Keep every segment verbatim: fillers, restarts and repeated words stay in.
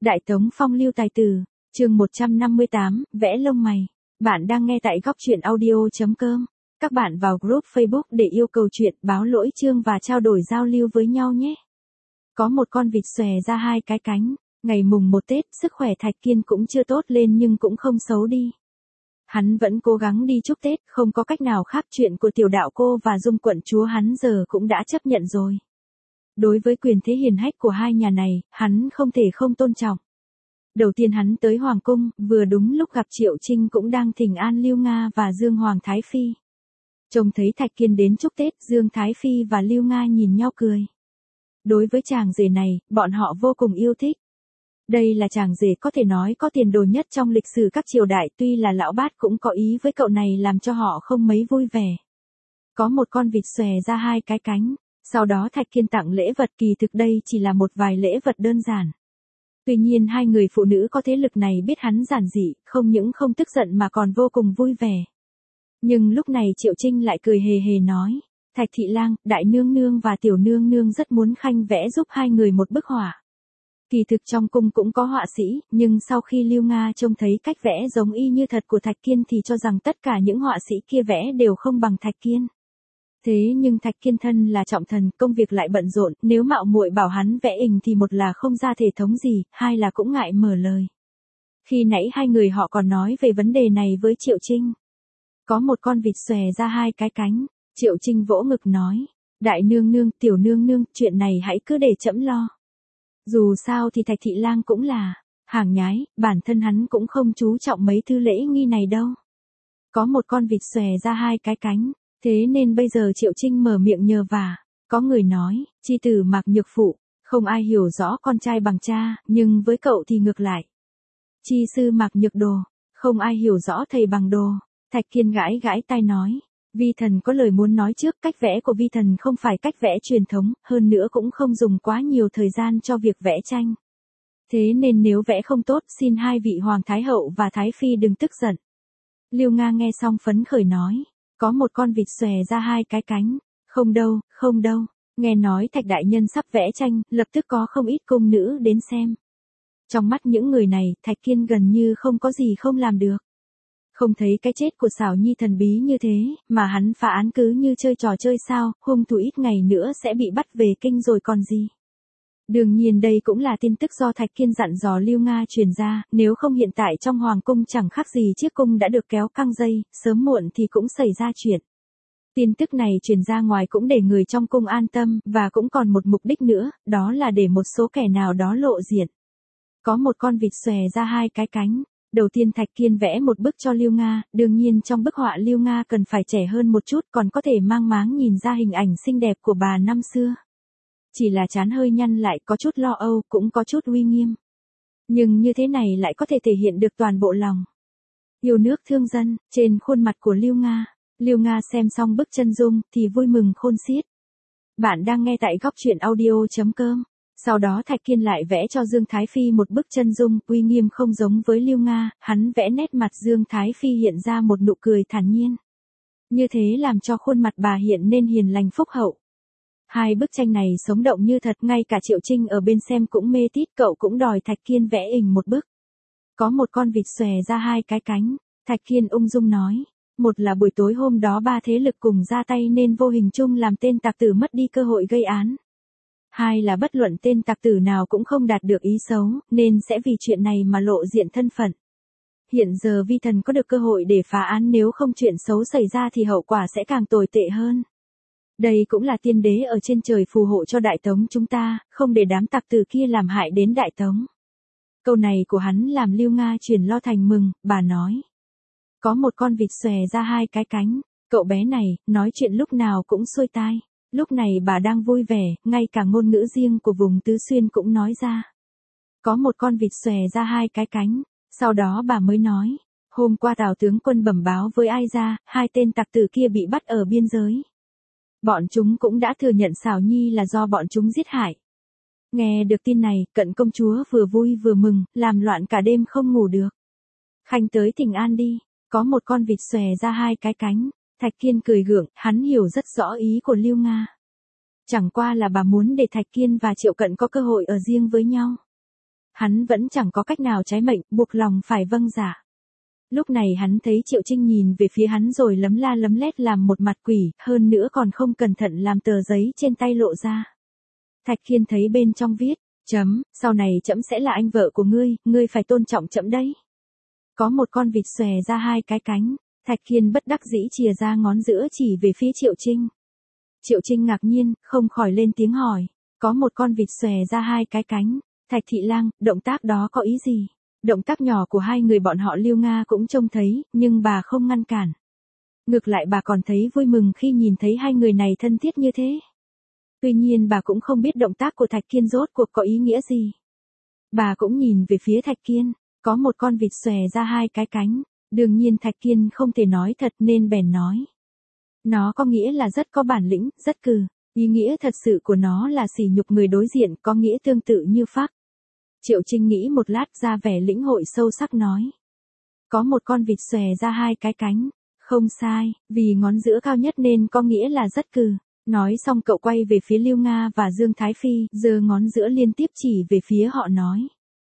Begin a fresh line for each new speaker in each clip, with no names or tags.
Đại Tống phong lưu tài tử, chương một trăm năm mươi tám, vẽ lông mày. Bạn đang nghe tại góc truyện audio.com. Các bạn vào group Facebook để yêu cầu chuyện, báo lỗi chương và trao đổi giao lưu với nhau nhé. Có một con vịt xòe ra hai cái cánh. Ngày mùng một Tết, sức khỏe Thạch Kiên cũng chưa tốt lên nhưng cũng không xấu đi. Hắn vẫn cố gắng đi chúc Tết, không có cách nào khác, chuyện của tiểu đạo cô và Dung quận chúa hắn giờ cũng đã chấp nhận rồi. Đối với quyền thế hiền hách của hai nhà này, hắn không thể không tôn trọng. Đầu tiên hắn tới Hoàng cung, vừa đúng lúc gặp Triệu Trinh cũng đang thỉnh an Lưu Nga và Dương Hoàng Thái Phi. Trông thấy Thạch Kiên đến chúc Tết, Dương Thái Phi và Lưu Nga nhìn nhau cười. Đối với chàng rể này, bọn họ vô cùng yêu thích. Đây là chàng rể có thể nói có tiền đồ nhất trong lịch sử các triều đại, tuy là lão bát cũng có ý với cậu này làm cho họ không mấy vui vẻ. Có một con vịt xòe ra hai cái cánh. Sau đó Thạch Kiên tặng lễ vật, kỳ thực đây chỉ là một vài lễ vật đơn giản. Tuy nhiên hai người phụ nữ có thế lực này biết hắn giản dị, không những không tức giận mà còn vô cùng vui vẻ. Nhưng lúc này Triệu Trinh lại cười hề hề nói, Thạch thị lang, đại nương nương và tiểu nương nương rất muốn khanh vẽ giúp hai người một bức họa. Kỳ thực trong cung cũng có họa sĩ, nhưng sau khi Lưu Nga trông thấy cách vẽ giống y như thật của Thạch Kiên thì cho rằng tất cả những họa sĩ kia vẽ đều không bằng Thạch Kiên. Thế nhưng Thạch Kiên thân là trọng thần, công việc lại bận rộn, nếu mạo muội bảo hắn vẽ hình thì một là không ra thể thống gì, hai là cũng ngại mở lời. Khi nãy hai người họ còn nói về vấn đề này với Triệu Trinh. Có một con vịt xòe ra hai cái cánh, Triệu Trinh vỗ ngực nói, đại nương nương, tiểu nương nương, chuyện này hãy cứ để trẫm lo. Dù sao thì Thạch thị lang cũng là hàng nhái, bản thân hắn cũng không chú trọng mấy thứ lễ nghi này đâu. Có một con vịt xòe ra hai cái cánh. Thế nên bây giờ Triệu Trinh mở miệng nhờ vả. Có người nói, chi tử Mạc Nhược Phụ, không ai hiểu rõ con trai bằng cha, nhưng với cậu thì ngược lại. Chi sư Mạc Nhược Đồ, không ai hiểu rõ thầy bằng đồ. Thạch Kiên gãi gãi tai nói, vi thần có lời muốn nói trước, cách vẽ của vi thần không phải cách vẽ truyền thống, hơn nữa cũng không dùng quá nhiều thời gian cho việc vẽ tranh. Thế nên nếu vẽ không tốt, xin hai vị Hoàng Thái Hậu và Thái Phi đừng tức giận. Lưu Nga nghe xong phấn khởi nói. Có một con vịt xòe ra hai cái cánh. Không đâu, không đâu. Nghe nói Thạch đại nhân sắp vẽ tranh, lập tức có không ít cung nữ đến xem. Trong mắt những người này, Thạch Kiên gần như không có gì không làm được. Không thấy cái chết của Sảo Nhi thần bí như thế, mà hắn phá án cứ như chơi trò chơi sao, hung thủ ít ngày nữa sẽ bị bắt về kinh rồi còn gì. Đương nhiên đây cũng là tin tức do Thạch Kiên dặn dò Lưu Nga truyền ra, nếu không hiện tại trong hoàng cung chẳng khác gì chiếc cung đã được kéo căng dây, sớm muộn thì cũng xảy ra chuyện. Tin tức này truyền ra ngoài cũng để người trong cung an tâm, và cũng còn một mục đích nữa, đó là để một số kẻ nào đó lộ diện. Có một con vịt xòe ra hai cái cánh. Đầu tiên Thạch Kiên vẽ một bức cho Lưu Nga, đương nhiên trong bức họa Lưu Nga cần phải trẻ hơn một chút, còn có thể mang máng nhìn ra hình ảnh xinh đẹp của bà năm xưa. Chỉ là trán hơi nhăn lại, có chút lo âu, cũng có chút uy nghiêm. Nhưng như thế này lại có thể thể hiện được toàn bộ lòng yêu nước thương dân trên khuôn mặt của Lưu Nga. Lưu Nga xem xong bức chân dung thì vui mừng khôn xiết. Bạn đang nghe tại góc truyện audio.com. Sau đó Thạch Kiên lại vẽ cho Dương Thái Phi một bức chân dung, uy nghiêm không giống với Lưu Nga, hắn vẽ nét mặt Dương Thái Phi hiện ra một nụ cười thản nhiên. Như thế làm cho khuôn mặt bà hiện nên hiền lành phúc hậu. Hai bức tranh này sống động như thật, ngay cả Triệu Trinh ở bên xem cũng mê tít, cậu cũng đòi Thạch Kiên vẽ hình một bức. Có một con vịt xòe ra hai cái cánh, Thạch Kiên ung dung nói, một là buổi tối hôm đó ba thế lực cùng ra tay nên vô hình chung làm tên tặc tử mất đi cơ hội gây án. Hai là bất luận tên tặc tử nào cũng không đạt được ý xấu, nên sẽ vì chuyện này mà lộ diện thân phận. Hiện giờ vi thần có được cơ hội để phá án, nếu không chuyện xấu xảy ra thì hậu quả sẽ càng tồi tệ hơn. Đây cũng là tiên đế ở trên trời phù hộ cho Đại Tống chúng ta, không để đám tặc tử kia làm hại đến Đại Tống. Câu này của hắn làm Lưu Nga chuyển lo thành mừng, bà nói. Có một con vịt xòe ra hai cái cánh, cậu bé này, nói chuyện lúc nào cũng xuôi tai. Lúc này bà đang vui vẻ, ngay cả ngôn ngữ riêng của vùng Tứ Xuyên cũng nói ra. Có một con vịt xòe ra hai cái cánh, sau đó bà mới nói. Hôm qua Tào tướng quân bẩm báo với ai ra, hai tên tặc tử kia bị bắt ở biên giới. Bọn chúng cũng đã thừa nhận Sảo Nhi là do bọn chúng giết hại. Nghe được tin này, Cận công chúa vừa vui vừa mừng, làm loạn cả đêm không ngủ được. Khanh tới thỉnh an đi, có một con vịt xòe ra hai cái cánh. Thạch Kiên cười gượng, hắn hiểu rất rõ ý của Lưu Nga. Chẳng qua là bà muốn để Thạch Kiên và Triệu Cận có cơ hội ở riêng với nhau. Hắn vẫn chẳng có cách nào trái mệnh, buộc lòng phải vâng dạ. Lúc này hắn thấy Triệu Trinh nhìn về phía hắn rồi lấm la lấm lét làm một mặt quỷ, hơn nữa còn không cẩn thận làm tờ giấy trên tay lộ ra. Thạch Kiên thấy bên trong viết, chấm, sau này trẫm sẽ là anh vợ của ngươi, ngươi phải tôn trọng trẫm đấy. Có một con vịt xòe ra hai cái cánh, Thạch Kiên bất đắc dĩ chìa ra ngón giữa chỉ về phía Triệu Trinh. Triệu Trinh ngạc nhiên, không khỏi lên tiếng hỏi, có một con vịt xòe ra hai cái cánh, Thạch Thị Lang, động tác đó có ý gì? Động tác nhỏ của hai người bọn họ Lưu Nga cũng trông thấy, nhưng bà không ngăn cản. Ngược lại bà còn thấy vui mừng khi nhìn thấy hai người này thân thiết như thế. Tuy nhiên bà cũng không biết động tác của Thạch Kiên rốt cuộc có ý nghĩa gì. Bà cũng nhìn về phía Thạch Kiên, có một con vịt xòe ra hai cái cánh, đương nhiên Thạch Kiên không thể nói thật nên bèn nói. Nó có nghĩa là rất có bản lĩnh, rất cừ, ý nghĩa thật sự của nó là sỉ nhục người đối diện, có nghĩa tương tự như phác. Triệu Trinh nghĩ một lát ra vẻ lĩnh hội sâu sắc nói. Có một con vịt xòe ra hai cái cánh, không sai, vì ngón giữa cao nhất nên có nghĩa là rất cừ. Nói xong cậu quay về phía Lưu Nga và Dương Thái Phi, giơ ngón giữa liên tiếp chỉ về phía họ nói.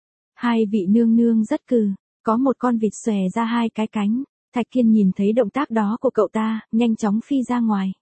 Hai vị nương nương rất cừ, có một con vịt xòe ra hai cái cánh. Thạch Kiên nhìn thấy động tác đó của cậu ta, nhanh chóng phi ra ngoài.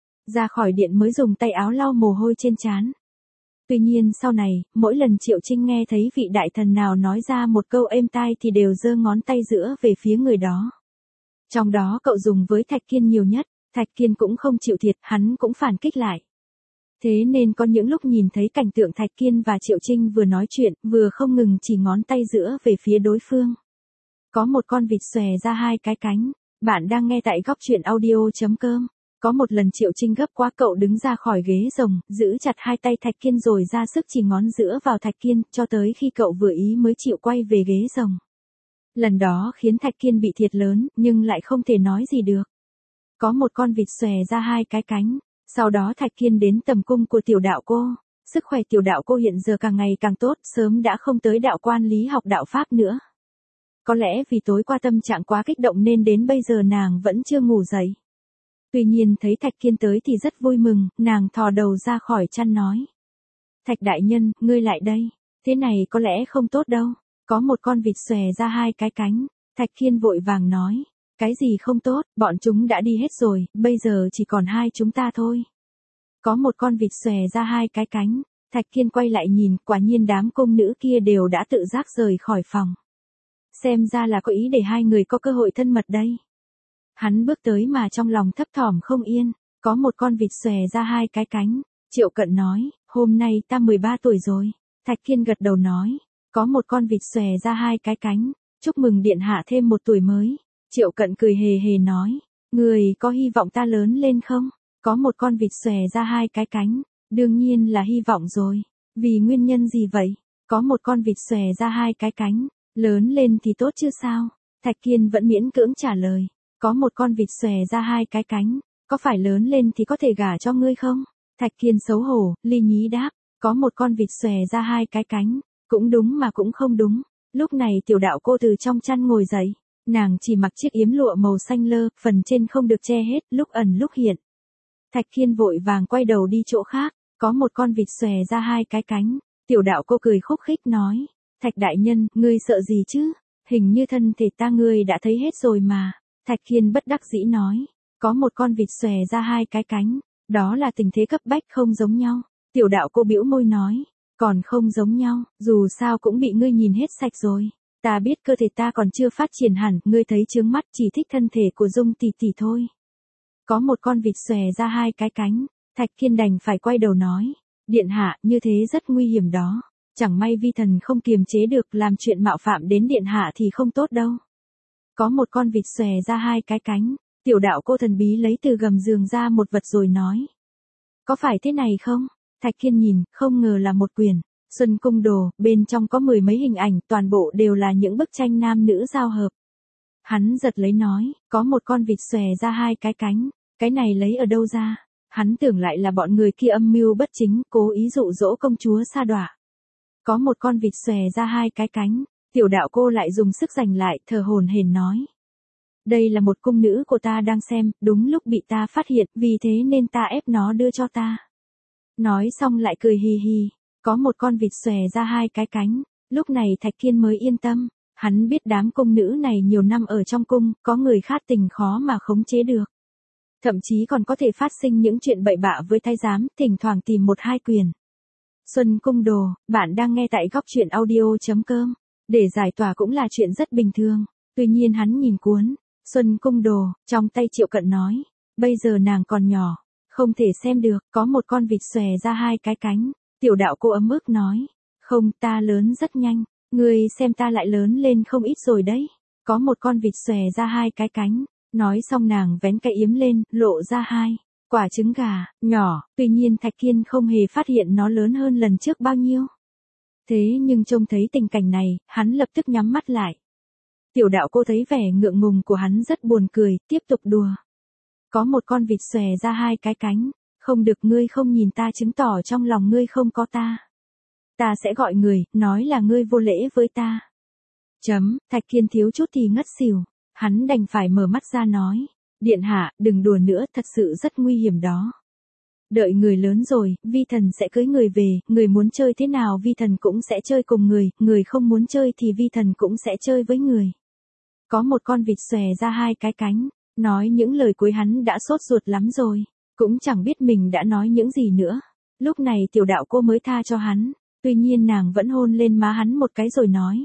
Ra khỏi điện mới dùng tay áo lau mồ hôi trên trán. Tuy nhiên sau này, mỗi lần Triệu Trinh nghe thấy vị đại thần nào nói ra một câu êm tai thì đều giơ ngón tay giữa về phía người đó. Trong đó cậu dùng với Thạch Kiên nhiều nhất, Thạch Kiên cũng không chịu thiệt, hắn cũng phản kích lại. Thế nên có những lúc nhìn thấy cảnh tượng Thạch Kiên và Triệu Trinh vừa nói chuyện, vừa không ngừng chỉ ngón tay giữa về phía đối phương. Có một con vịt xòe ra hai cái cánh, bạn đang nghe tại góc truyện audio chấm com. Có một lần Triệu Trinh gấp quá cậu đứng ra khỏi ghế rồng, giữ chặt hai tay Thạch Kiên rồi ra sức chỉ ngón giữa vào Thạch Kiên, cho tới khi cậu vừa ý mới chịu quay về ghế rồng. Lần đó khiến Thạch Kiên bị thiệt lớn, nhưng lại không thể nói gì được. Có một con vịt xòe ra hai cái cánh, sau đó Thạch Kiên đến tầm cung của tiểu đạo cô. Sức khỏe tiểu đạo cô hiện giờ càng ngày càng tốt, sớm đã không tới đạo quan lý học đạo Pháp nữa. Có lẽ vì tối qua tâm trạng quá kích động nên đến bây giờ nàng vẫn chưa ngủ dậy. Tuy nhiên thấy Thạch Kiên tới thì rất vui mừng, nàng thò đầu ra khỏi chăn nói. Thạch đại nhân, ngươi lại đây, thế này có lẽ không tốt đâu, có một con vịt xòe ra hai cái cánh. Thạch Kiên vội vàng nói, cái gì không tốt, bọn chúng đã đi hết rồi, bây giờ chỉ còn hai chúng ta thôi. Có một con vịt xòe ra hai cái cánh, Thạch Kiên quay lại nhìn, quả nhiên đám cung nữ kia đều đã tự giác rời khỏi phòng. Xem ra là có ý để hai người có cơ hội thân mật đây. Hắn bước tới mà trong lòng thấp thỏm không yên, có một con vịt xòe ra hai cái cánh. Triệu Cận nói, hôm nay ta mười ba tuổi rồi. Thạch Kiên gật đầu nói, có một con vịt xòe ra hai cái cánh, chúc mừng điện hạ thêm một tuổi mới. Triệu Cận cười hề hề nói, người có hy vọng ta lớn lên không? Có một con vịt xòe ra hai cái cánh, đương nhiên là hy vọng rồi. Vì nguyên nhân gì vậy? Có một con vịt xòe ra hai cái cánh, lớn lên thì tốt chứ sao? Thạch Kiên vẫn miễn cưỡng trả lời, có một con vịt xòe ra hai cái cánh, có phải lớn lên thì có thể gả cho ngươi không? Thạch Kiên xấu hổ, ly nhí đáp, có một con vịt xòe ra hai cái cánh, cũng đúng mà cũng không đúng. Lúc này tiểu đạo cô từ trong chăn ngồi dậy, nàng chỉ mặc chiếc yếm lụa màu xanh lơ, phần trên không được che hết, lúc ẩn lúc hiện. Thạch Kiên vội vàng quay đầu đi chỗ khác, có một con vịt xòe ra hai cái cánh, tiểu đạo cô cười khúc khích nói, Thạch đại nhân, ngươi sợ gì chứ? Hình như thân thể ta ngươi đã thấy hết rồi mà. Thạch Kiên bất đắc dĩ nói, có một con vịt xòe ra hai cái cánh, đó là tình thế cấp bách không giống nhau. Tiểu đạo cô bĩu môi nói, còn không giống nhau, dù sao cũng bị ngươi nhìn hết sạch rồi. Ta biết cơ thể ta còn chưa phát triển hẳn, ngươi thấy chướng mắt, chỉ thích thân thể của Dung tỷ tỷ thôi. Có một con vịt xòe ra hai cái cánh, Thạch Kiên đành phải quay đầu nói, điện hạ, như thế rất nguy hiểm đó. Chẳng may vi thần không kiềm chế được làm chuyện mạo phạm đến điện hạ thì không tốt đâu. Có một con vịt xòe ra hai cái cánh, tiểu đạo cô thần bí lấy từ gầm giường ra một vật rồi nói. Có phải thế này không? Thạch Kiên nhìn, không ngờ là một quyển Xuân Cung Đồ, bên trong có mười mấy hình ảnh, toàn bộ đều là những bức tranh nam nữ giao hợp. Hắn giật lấy nói, có một con vịt xòe ra hai cái cánh, cái này lấy ở đâu ra? Hắn tưởng lại là bọn người kia âm mưu bất chính, cố ý dụ dỗ công chúa sa đọa. Có một con vịt xòe ra hai cái cánh, tiểu đạo cô lại dùng sức giành lại, thở hổn hển nói. Đây là một cung nữ của ta đang xem, đúng lúc bị ta phát hiện, vì thế nên ta ép nó đưa cho ta. Nói xong lại cười hì hì, có một con vịt xòe ra hai cái cánh, Lúc này Thạch Kiên mới yên tâm, hắn biết đám cung nữ này nhiều năm ở trong cung, có người khát tình khó mà khống chế được. Thậm chí còn có thể phát sinh những chuyện bậy bạ với thái giám, thỉnh thoảng tìm một hai quyền. Xuân Cung Đồ, bạn đang nghe tại góc truyện audio.com. Để giải tỏa cũng là chuyện rất bình thường. Tuy nhiên hắn nhìn cuốn Xuân Cung Đồ, trong tay Triệu Cận nói, bây giờ nàng còn nhỏ, không thể xem được, có một con vịt xòe ra hai cái cánh. Tiểu đạo cô ấm ức nói, không, ta lớn rất nhanh, ngươi xem ta lại lớn lên không ít rồi đấy. Có một con vịt xòe ra hai cái cánh, nói xong nàng vén cái yếm lên, lộ ra hai quả trứng gà, nhỏ, tuy nhiên Thạch Kiên không hề phát hiện nó lớn hơn lần trước bao nhiêu. Thế nhưng trông thấy tình cảnh này, hắn lập tức nhắm mắt lại. Tiểu đạo cô thấy vẻ ngượng ngùng của hắn rất buồn cười, tiếp tục đùa. Có một con vịt xòe ra hai cái cánh, không được, ngươi không nhìn ta chứng tỏ trong lòng ngươi không có ta. Ta sẽ gọi người, nói là ngươi vô lễ với ta. Chấm, Thạch Kiên thiếu chút thì ngất xỉu, hắn đành phải mở mắt ra nói, điện hạ, đừng đùa nữa, thật sự rất nguy hiểm đó. Đợi người lớn rồi, vi thần sẽ cưới người về, người muốn chơi thế nào vi thần cũng sẽ chơi cùng người, người không muốn chơi thì vi thần cũng sẽ chơi với người. Có một con vịt xòe ra hai cái cánh, nói những lời cuối hắn đã sốt ruột lắm rồi, cũng chẳng biết mình đã nói những gì nữa. Lúc này tiểu đạo cô mới tha cho hắn, tuy nhiên nàng vẫn hôn lên má hắn một cái rồi nói.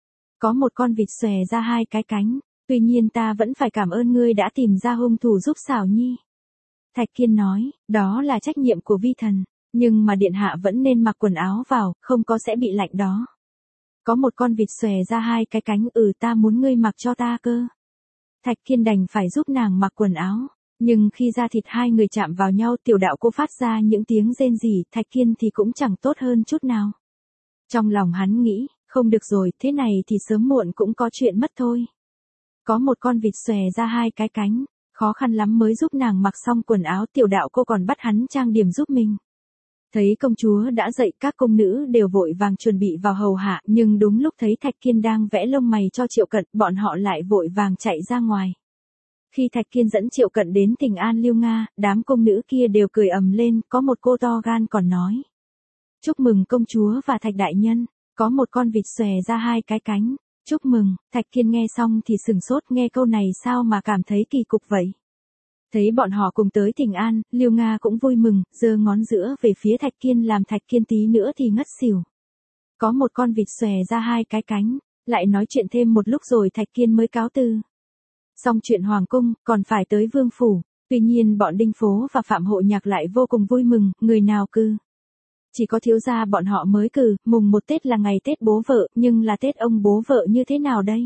Có một con vịt xòe ra hai cái cánh, tuy nhiên ta vẫn phải cảm ơn ngươi đã tìm ra hung thủ giúp Xảo Nhi. Thạch Kiên nói, đó là trách nhiệm của vi thần, nhưng mà điện hạ vẫn nên mặc quần áo vào, không có sẽ bị lạnh đó. Có một con vịt xòe ra hai cái cánh, ừ ta muốn ngươi mặc cho ta cơ. Thạch Kiên đành phải giúp nàng mặc quần áo, nhưng khi da thịt hai người chạm vào nhau tiểu đạo cô phát ra những tiếng rên rỉ, Thạch Kiên thì cũng chẳng tốt hơn chút nào. Trong lòng hắn nghĩ, không được rồi, thế này thì sớm muộn cũng có chuyện mất thôi. Có một con vịt xòe ra hai cái cánh, khó khăn lắm mới giúp nàng mặc xong quần áo, tiểu đạo cô còn bắt hắn trang điểm giúp mình. Thấy công chúa đã dậy, các cung nữ đều vội vàng chuẩn bị vào hầu hạ, nhưng đúng lúc thấy Thạch Kiên đang vẽ lông mày cho Triệu Cận, bọn họ lại vội vàng chạy ra ngoài. Khi Thạch Kiên dẫn Triệu Cận đến Thỉnh An Liêu Nga, đám cung nữ kia đều cười ầm lên, có một cô to gan còn nói. Chúc mừng công chúa và Thạch đại nhân, có một con vịt xòe ra hai cái cánh. Chúc mừng, Thạch Kiên nghe xong thì sừng sốt, nghe câu này sao mà cảm thấy kỳ cục vậy. Thấy bọn họ cùng tới Thỉnh An, Liêu Nga cũng vui mừng, giơ ngón giữa về phía Thạch Kiên làm Thạch Kiên tí nữa thì ngất xỉu. Có một con vịt xòe ra hai cái cánh, lại nói chuyện thêm một lúc rồi Thạch Kiên mới cáo từ. Xong chuyện hoàng cung, còn phải tới vương phủ, tuy nhiên bọn Đinh Phố và Phạm Hộ Nhạc lại vô cùng vui mừng, người nào cư. Chỉ có thiếu gia bọn họ mới cử, mùng một Tết là ngày Tết bố vợ, nhưng là Tết ông bố vợ như thế nào đây?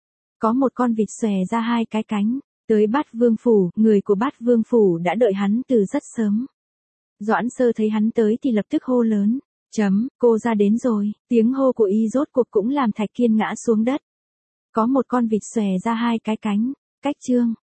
Có một con vịt xòe ra hai cái cánh, tới Bát Vương phủ, người của Bát Vương phủ đã đợi hắn từ rất sớm. Doãn Sơ thấy hắn tới thì lập tức hô lớn, chấm, cô ra đến rồi, tiếng hô của y rốt cuộc cũng làm Thạch Kiên ngã xuống đất. Có một con vịt xòe ra hai cái cánh, cách chương.